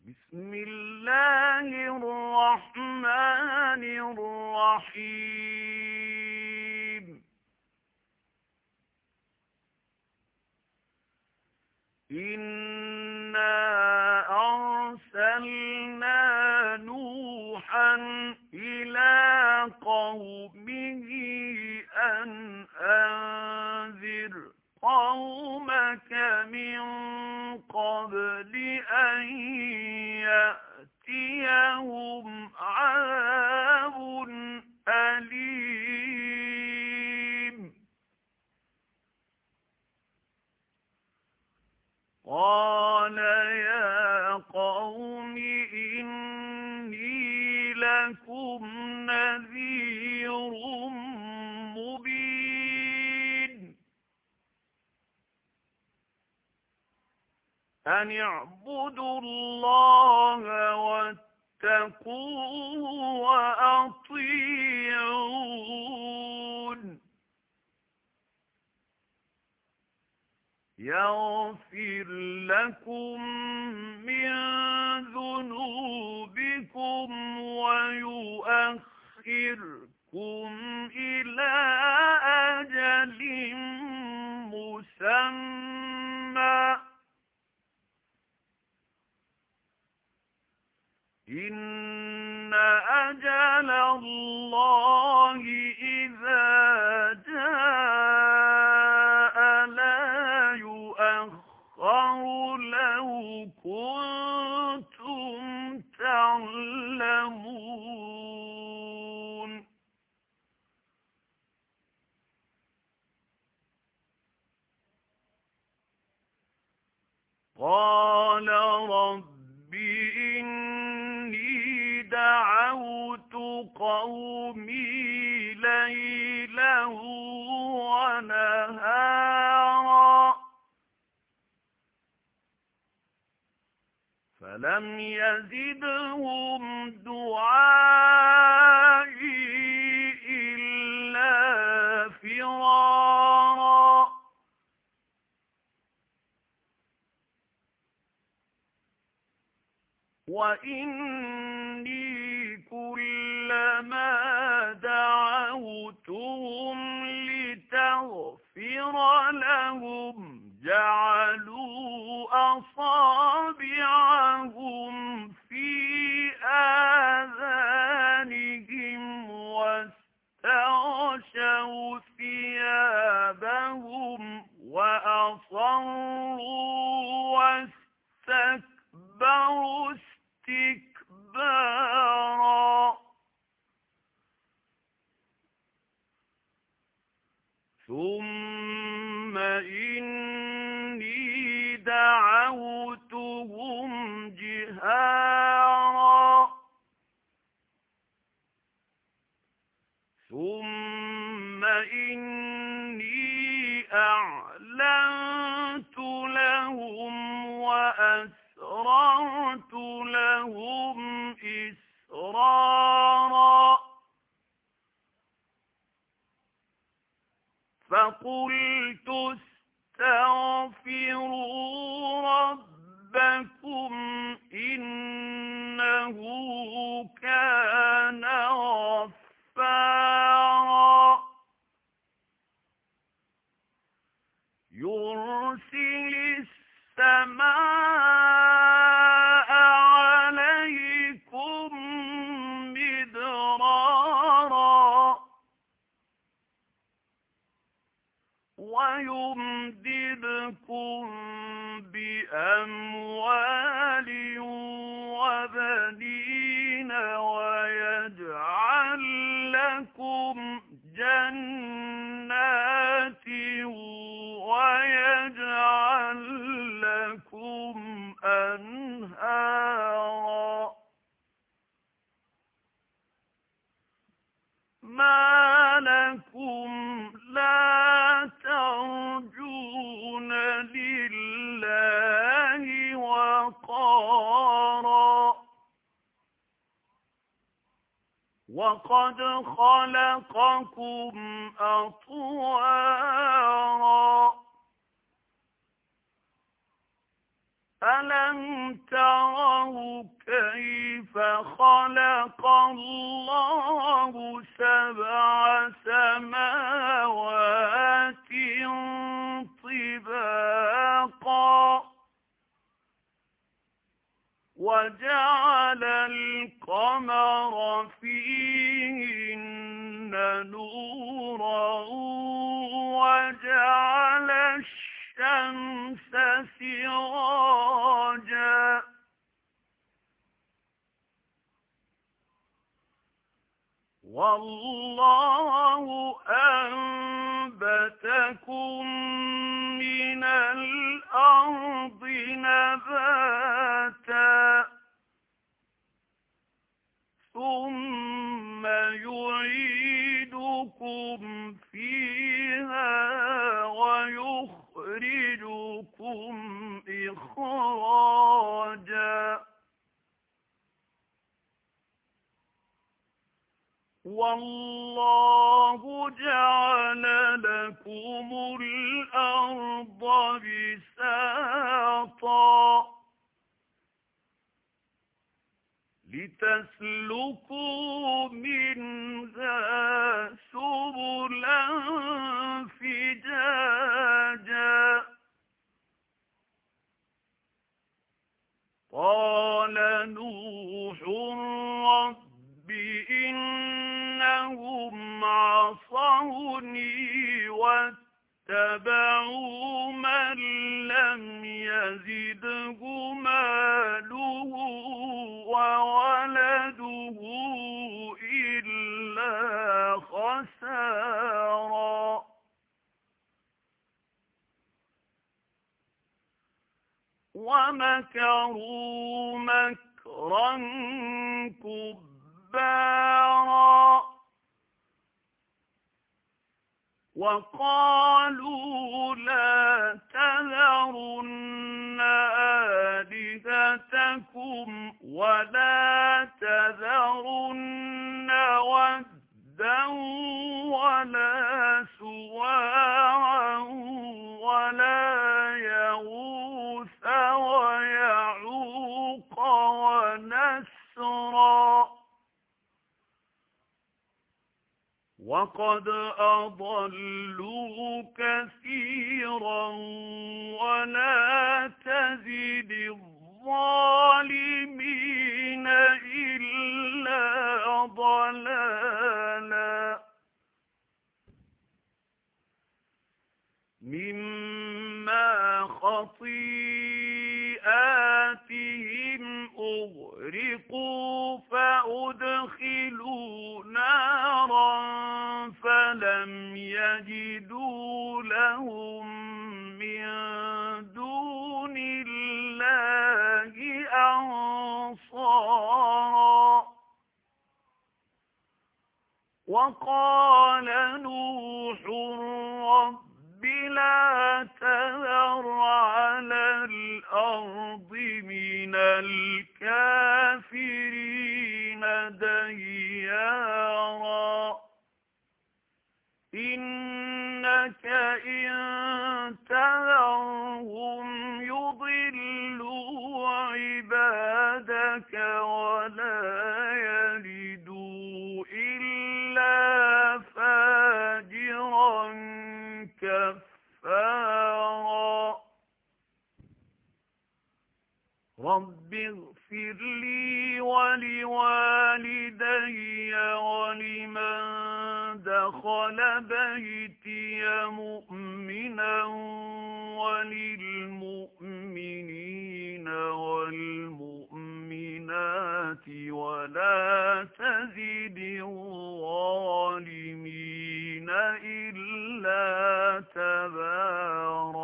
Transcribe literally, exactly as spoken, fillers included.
بسم الله الرحمن الرحيم. إنا أرسلنا نوحا إلى قومه أن أنذر قومك من قبل أن يأتيهم عذاب أليم. قال يا قوم إني لكم نذير مبين. أن اعبدوا الله واتقوه وأطيعون. يغفر لكم من ذنوبكم ويؤخركم إلى أجل مسمى. إن أجل الله إذا جاء لا يؤخر لو كنتم تعلمون. قال رب إني دعوت قومي ليلا ونهارا فلم يزدهم دعائي إلا فرارا. وإني كلما دعوتهم لتغفر لهم جعلوا أصابعهم في آذانهم واستغشوا ثيابهم وأصروا واستكبروا استكبارا. ثم إني دعوتهم جهارا ثم إني أعلنت لهم وأسررت لهم إسرارا. فقلت استغفروا ربكم إنه كان غفارا يرسل السماء عليكم مدرارا ويمددكم بأموال وبنين ويجعل لكم جنات ويجعل لكم أنهارا. ما لكم لا ترجون لله وقارا وقد خلقكم أطوارا ألم تروا كيف خلق الله سبع سماوات طباقا وجعل القمر فيهن نورا وجعل الشمس سراجا والله أنبتكم من الأرض نباتا ثم يعيدكم فيها ويخرجكم إخراجا والله جعل لكم الأرض بساطا لتسلكوا منها سبلا فجاجا قال نوح رب إنهم عصوني واتبعوا من لم يزده ماله وولده إلا خسارا ومكروا مكرا كبارا وقالوا لا تذرن آلهتكم ولا تذرن ودا ولا سواعا ولا يغوث ويعوق ونسرا وقد أضلوا كثيرا ولا تزد الظالمين إلا ضلالا مما خطيئاتهم أغرقوا فأدخلوا نارا فلم يجدوا لهم من دون الله أنصارا وقال نوح رب لا تذر على الأرض من الكافرين ديارا إنك إن تذرهم يضلوا عبادك ولا يلدوا إلا فاجرا كفارا رب اغفر لي ولوالدي ولمن دخل بيتي مؤمنا وللمؤمنين والمؤمنات ولا تزد الظالمين إلا تبارا